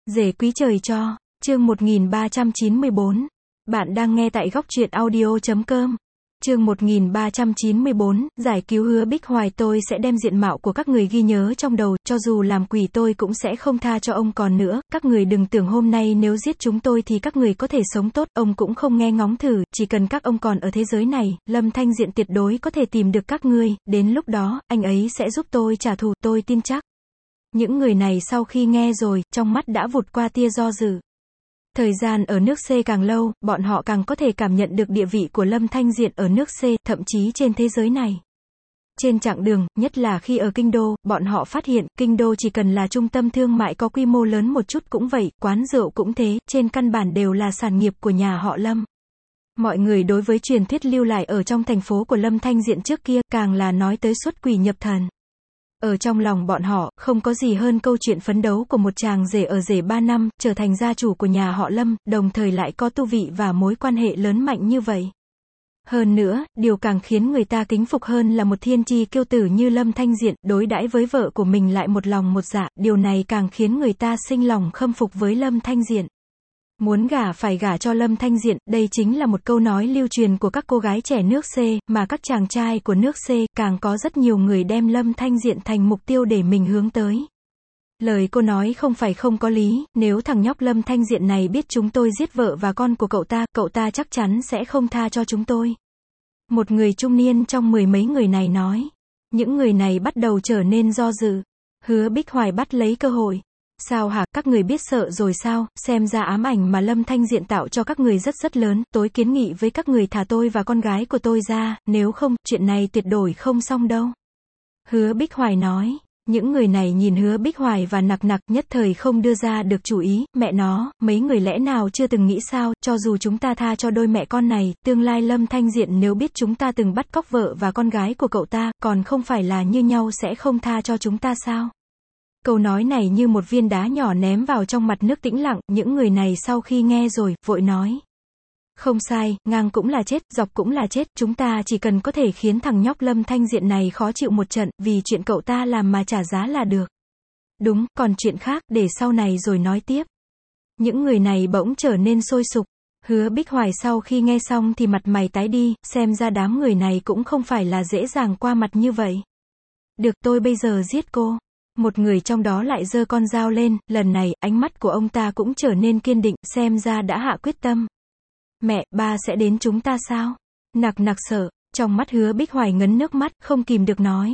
Rể quý trời cho, chương 1394. Bạn đang nghe tại góc truyện audio.com. Chương 1394, giải cứu Hứa Bích Hoài. Tôi sẽ đem diện mạo của các người ghi nhớ trong đầu, cho dù làm quỷ tôi cũng sẽ không tha cho ông. Còn nữa, các người đừng tưởng hôm nay nếu giết chúng tôi thì các người có thể sống tốt, ông cũng không nghe ngóng thử, chỉ cần các ông còn ở thế giới này, Lâm Thanh Diện tuyệt đối có thể tìm được các ngươi, đến lúc đó, anh ấy sẽ giúp tôi trả thù, tôi tin chắc. Những người này sau khi nghe rồi, trong mắt đã vụt qua tia do dự. Thời gian ở nước C càng lâu, bọn họ càng có thể cảm nhận được địa vị của Lâm Thanh Diện ở nước C, thậm chí trên thế giới này. Trên chặng đường, nhất là khi ở Kinh Đô, bọn họ phát hiện, Kinh Đô chỉ cần là trung tâm thương mại có quy mô lớn một chút cũng vậy, quán rượu cũng thế, trên căn bản đều là sản nghiệp của nhà họ Lâm. Mọi người đối với truyền thuyết lưu lại ở trong thành phố của Lâm Thanh Diện trước kia, càng là nói tới xuất quỷ nhập thần. Ở trong lòng bọn họ, không có gì hơn câu chuyện phấn đấu của một chàng rể ở rể 3 năm, trở thành gia chủ của nhà họ Lâm, đồng thời lại có tu vị và mối quan hệ lớn mạnh như vậy. Hơn nữa, điều càng khiến người ta kính phục hơn là một thiên chi kiêu tử như Lâm Thanh Diện, đối đãi với vợ của mình lại một lòng một dạ, điều này càng khiến người ta sinh lòng khâm phục với Lâm Thanh Diện. Muốn gả phải gả cho Lâm Thanh Diện, đây chính là một câu nói lưu truyền của các cô gái trẻ nước C, mà các chàng trai của nước C, càng có rất nhiều người đem Lâm Thanh Diện thành mục tiêu để mình hướng tới. Lời cô nói không phải không có lý, nếu thằng nhóc Lâm Thanh Diện này biết chúng tôi giết vợ và con của cậu ta chắc chắn sẽ không tha cho chúng tôi. Một người trung niên trong mười mấy người này nói. Những người này bắt đầu trở nên do dự. Hứa Bích Hoài bắt lấy cơ hội. Sao hả, các người biết sợ rồi sao, xem ra ám ảnh mà Lâm Thanh Diện tạo cho các người rất lớn, tối kiến nghị với các người thả tôi và con gái của tôi ra, nếu không, chuyện này tuyệt đối không xong đâu. Hứa Bích Hoài nói, những người này nhìn Hứa Bích Hoài và nặc nhất thời không đưa ra được chủ ý, mẹ nó, mấy người lẽ nào chưa từng nghĩ sao, cho dù chúng ta tha cho đôi mẹ con này, tương lai Lâm Thanh Diện nếu biết chúng ta từng bắt cóc vợ và con gái của cậu ta, còn không phải là như nhau sẽ không tha cho chúng ta sao? Câu nói này như một viên đá nhỏ ném vào trong mặt nước tĩnh lặng, những người này sau khi nghe rồi, vội nói. Không sai, ngang cũng là chết, dọc cũng là chết, chúng ta chỉ cần có thể khiến thằng nhóc Lâm Thanh Diện này khó chịu một trận, vì chuyện cậu ta làm mà trả giá là được. Đúng, còn chuyện khác, để sau này rồi nói tiếp. Những người này bỗng trở nên sôi sục. Hứa Bích Hoài sau khi nghe xong thì mặt mày tái đi, xem ra đám người này cũng không phải là dễ dàng qua mặt như vậy. Được, tôi bây giờ giết cô. Một người trong đó lại giơ con dao lên, lần này, ánh mắt của ông ta cũng trở nên kiên định, xem ra đã hạ quyết tâm. Mẹ, ba sẽ đến chúng ta sao? Nặc sợ, trong mắt Hứa Bích Hoài ngấn nước mắt, không kìm được nói.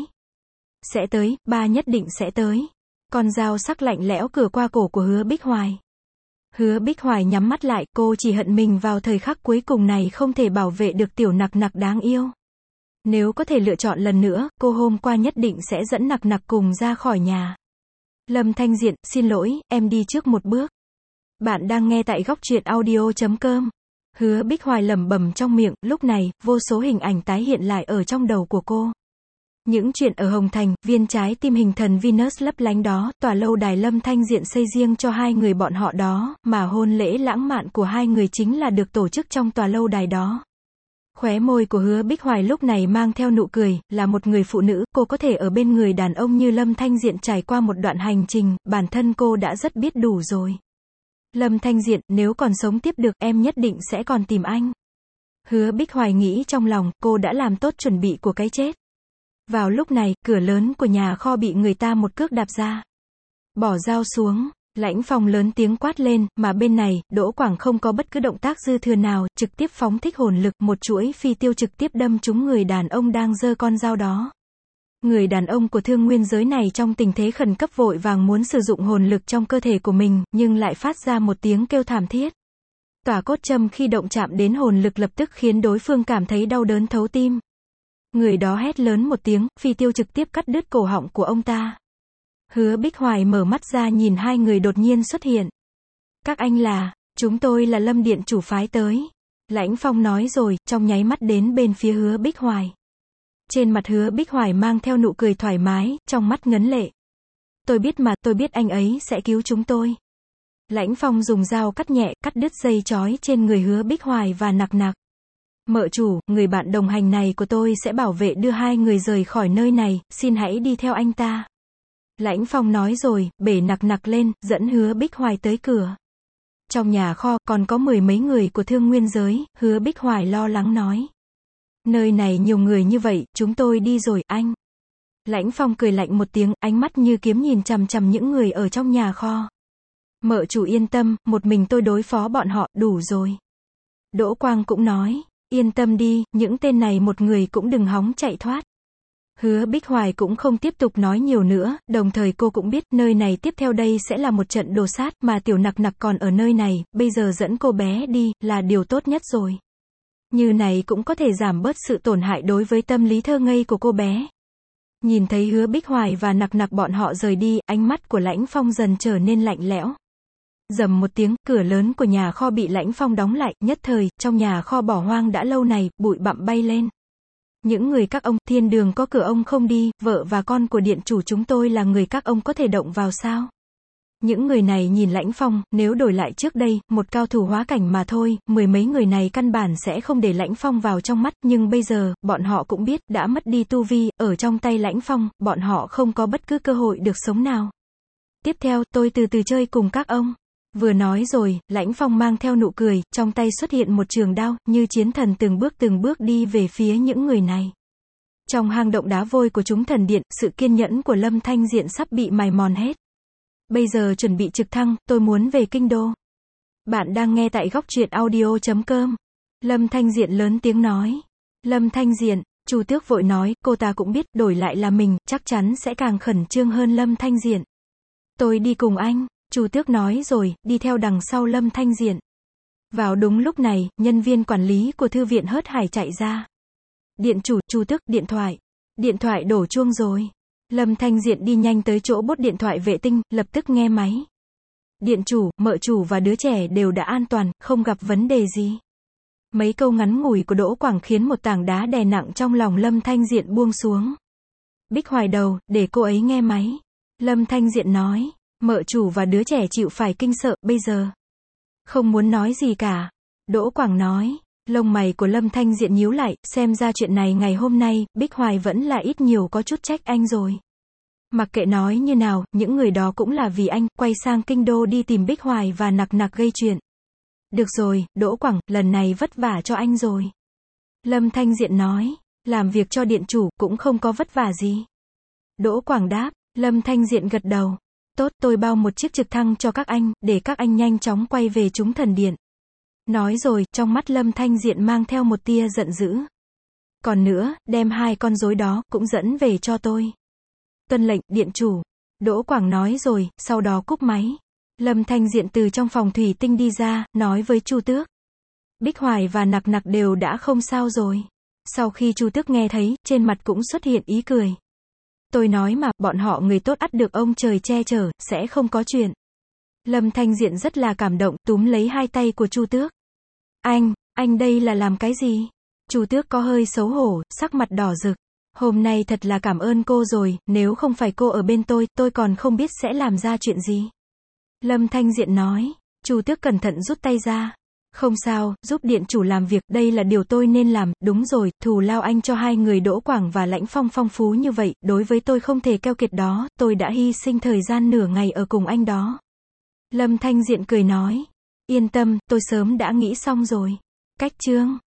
Sẽ tới, ba nhất định sẽ tới. Con dao sắc lạnh lẽo cứa qua cổ của Hứa Bích Hoài. Hứa Bích Hoài nhắm mắt lại, cô chỉ hận mình vào thời khắc cuối cùng này không thể bảo vệ được tiểu nặc đáng yêu. Nếu có thể lựa chọn lần nữa, cô hôm qua nhất định sẽ dẫn nặc cùng ra khỏi nhà. Lâm Thanh Diện, xin lỗi, em đi trước một bước. Bạn đang nghe tại góc truyện audio.com. Hứa Bích Hoài lẩm bẩm trong miệng, lúc này, vô số hình ảnh tái hiện lại ở trong đầu của cô. Những chuyện ở Hồng Thành, viên trái tim hình thần Venus lấp lánh đó, tòa lâu đài Lâm Thanh Diện xây riêng cho hai người bọn họ đó, mà hôn lễ lãng mạn của hai người chính là được tổ chức trong tòa lâu đài đó. Khóe môi của Hứa Bích Hoài lúc này mang theo nụ cười, là một người phụ nữ, cô có thể ở bên người đàn ông như Lâm Thanh Diện trải qua một đoạn hành trình, bản thân cô đã rất biết đủ rồi. Lâm Thanh Diện, nếu còn sống tiếp được, em nhất định sẽ còn tìm anh. Hứa Bích Hoài nghĩ trong lòng, cô đã làm tốt chuẩn bị của cái chết. Vào lúc này, cửa lớn của nhà kho bị người ta một cước đạp ra. Bỏ dao xuống. Lãnh Phong lớn tiếng quát lên, mà bên này, Đỗ Quảng không có bất cứ động tác dư thừa nào, trực tiếp phóng thích hồn lực, một chuỗi phi tiêu trực tiếp đâm trúng người đàn ông đang giơ con dao đó. Người đàn ông của thương nguyên giới này trong tình thế khẩn cấp vội vàng muốn sử dụng hồn lực trong cơ thể của mình, nhưng lại phát ra một tiếng kêu thảm thiết. Tỏa cốt châm khi động chạm đến hồn lực lập tức khiến đối phương cảm thấy đau đớn thấu tim. Người đó hét lớn một tiếng, phi tiêu trực tiếp cắt đứt cổ họng của ông ta. Hứa Bích Hoài mở mắt ra nhìn hai người đột nhiên xuất hiện. Các anh là, chúng tôi là Lâm Điện chủ phái tới. Lãnh Phong nói rồi, trong nháy mắt đến bên phía Hứa Bích Hoài. Trên mặt Hứa Bích Hoài mang theo nụ cười thoải mái, trong mắt ngấn lệ. Tôi biết mà, tôi biết anh ấy sẽ cứu chúng tôi. Lãnh Phong dùng dao cắt nhẹ, cắt đứt dây chói trên người Hứa Bích Hoài và nặc. Mợ chủ, người bạn đồng hành này của tôi sẽ bảo vệ đưa hai người rời khỏi nơi này, xin hãy đi theo anh ta. Lãnh Phong nói rồi, bể nặc nặc lên, dẫn Hứa Bích Hoài tới cửa. Trong nhà kho, còn có 10 mấy người của Thương Nguyên Giới, Hứa Bích Hoài lo lắng nói. Nơi này nhiều người như vậy, chúng tôi đi rồi, anh. Lãnh Phong cười lạnh một tiếng, ánh mắt như kiếm nhìn chằm chằm những người ở trong nhà kho. Mợ chủ yên tâm, một mình tôi đối phó bọn họ, đủ rồi. Đỗ Quang cũng nói, yên tâm đi, những tên này một người cũng đừng hóng chạy thoát. Hứa Bích Hoài cũng không tiếp tục nói nhiều nữa, đồng thời cô cũng biết, nơi này tiếp theo đây sẽ là một trận đồ sát, mà tiểu nặc nặc còn ở nơi này, bây giờ dẫn cô bé đi, là điều tốt nhất rồi. Như này cũng có thể giảm bớt sự tổn hại đối với tâm lý thơ ngây của cô bé. Nhìn thấy Hứa Bích Hoài và nặc nặc bọn họ rời đi, ánh mắt của Lãnh Phong dần trở nên lạnh lẽo. Rầm một tiếng, cửa lớn của nhà kho bị Lãnh Phong đóng lại, nhất thời, trong nhà kho bỏ hoang đã lâu này, bụi bặm bay lên. Những người các ông, thiên đường có cửa ông không đi, vợ và con của điện chủ chúng tôi là người các ông có thể động vào sao? Những người này nhìn Lãnh Phong, nếu đổi lại trước đây, một cao thủ hóa cảnh mà thôi, 10 mấy người này căn bản sẽ không để Lãnh Phong vào trong mắt, nhưng bây giờ, bọn họ cũng biết, đã mất đi tu vi, ở trong tay Lãnh Phong, bọn họ không có bất cứ cơ hội được sống nào. Tiếp theo, tôi từ từ chơi cùng các ông. Vừa nói rồi, Lãnh Phong mang theo nụ cười, trong tay xuất hiện một trường đao, như chiến thần từng bước đi về phía những người này. Trong hang động đá vôi của chúng thần điện, sự kiên nhẫn của Lâm Thanh Diện sắp bị mài mòn hết. Bây giờ chuẩn bị trực thăng, tôi muốn về kinh đô. Bạn đang nghe tại góc truyện audio.com. Lâm Thanh Diện lớn tiếng nói. Lâm Thanh Diện, Chu Tước vội nói, cô ta cũng biết, đổi lại là mình, chắc chắn sẽ càng khẩn trương hơn Lâm Thanh Diện. Tôi đi cùng anh. Chu Tước nói rồi, đi theo đằng sau Lâm Thanh Diện. Vào đúng lúc này, nhân viên quản lý của thư viện hớt hải chạy ra. Điện chủ, Chu Tước, điện thoại. Điện thoại đổ chuông rồi. Lâm Thanh Diện đi nhanh tới chỗ bốt điện thoại vệ tinh, lập tức nghe máy. Điện chủ, mợ chủ và đứa trẻ đều đã an toàn, không gặp vấn đề gì. Mấy câu ngắn ngủi của Đỗ Quảng khiến một tảng đá đè nặng trong lòng Lâm Thanh Diện buông xuống. Bích Hoài đầu, để cô ấy nghe máy. Lâm Thanh Diện nói. Mợ chủ và đứa trẻ chịu phải kinh sợ, bây giờ. Không muốn nói gì cả. Đỗ Quảng nói. Lông mày của Lâm Thanh Diện nhíu lại, xem ra chuyện này ngày hôm nay, Bích Hoài vẫn là ít nhiều có chút trách anh rồi. Mặc kệ nói như nào, những người đó cũng là vì anh, quay sang kinh đô đi tìm Bích Hoài và nặc nặc gây chuyện. Được rồi, Đỗ Quảng, lần này vất vả cho anh rồi. Lâm Thanh Diện nói, làm việc cho điện chủ, cũng không có vất vả gì. Đỗ Quảng đáp, Lâm Thanh Diện gật đầu. Tốt, tôi bao một chiếc trực thăng cho các anh, để các anh nhanh chóng quay về chúng thần điện. Nói rồi, trong mắt Lâm Thanh Diện mang theo một tia giận dữ. Còn nữa, đem 2 con rối đó, cũng dẫn về cho tôi. Tuân lệnh, điện chủ. Đỗ Quảng nói rồi, sau đó cúp máy. Lâm Thanh Diện từ trong phòng thủy tinh đi ra, nói với Chu Tước. Bích Hoài và nặc nặc đều đã không sao rồi. Sau khi Chu Tước nghe thấy, trên mặt cũng xuất hiện ý cười. Tôi nói mà, bọn họ người tốt ắt được ông trời che chở, sẽ không có chuyện. Lâm Thanh Diện rất là cảm động, túm lấy 2 tay của Chu Tước. Anh đây là làm cái gì? Chu Tước có hơi xấu hổ, sắc mặt đỏ rực. Hôm nay thật là cảm ơn cô rồi, nếu không phải cô ở bên tôi còn không biết sẽ làm ra chuyện gì. Lâm Thanh Diện nói. Chu Tước cẩn thận rút tay ra. Không sao, giúp điện chủ làm việc, đây là điều tôi nên làm, đúng rồi, thù lao anh cho 2 người Đỗ Quảng và Lãnh Phong phong phú như vậy, đối với tôi không thể keo kiệt đó, tôi đã hy sinh thời gian nửa ngày ở cùng anh đó. Lâm Thanh Diện cười nói. Yên tâm, tôi sớm đã nghĩ xong rồi. Cách chương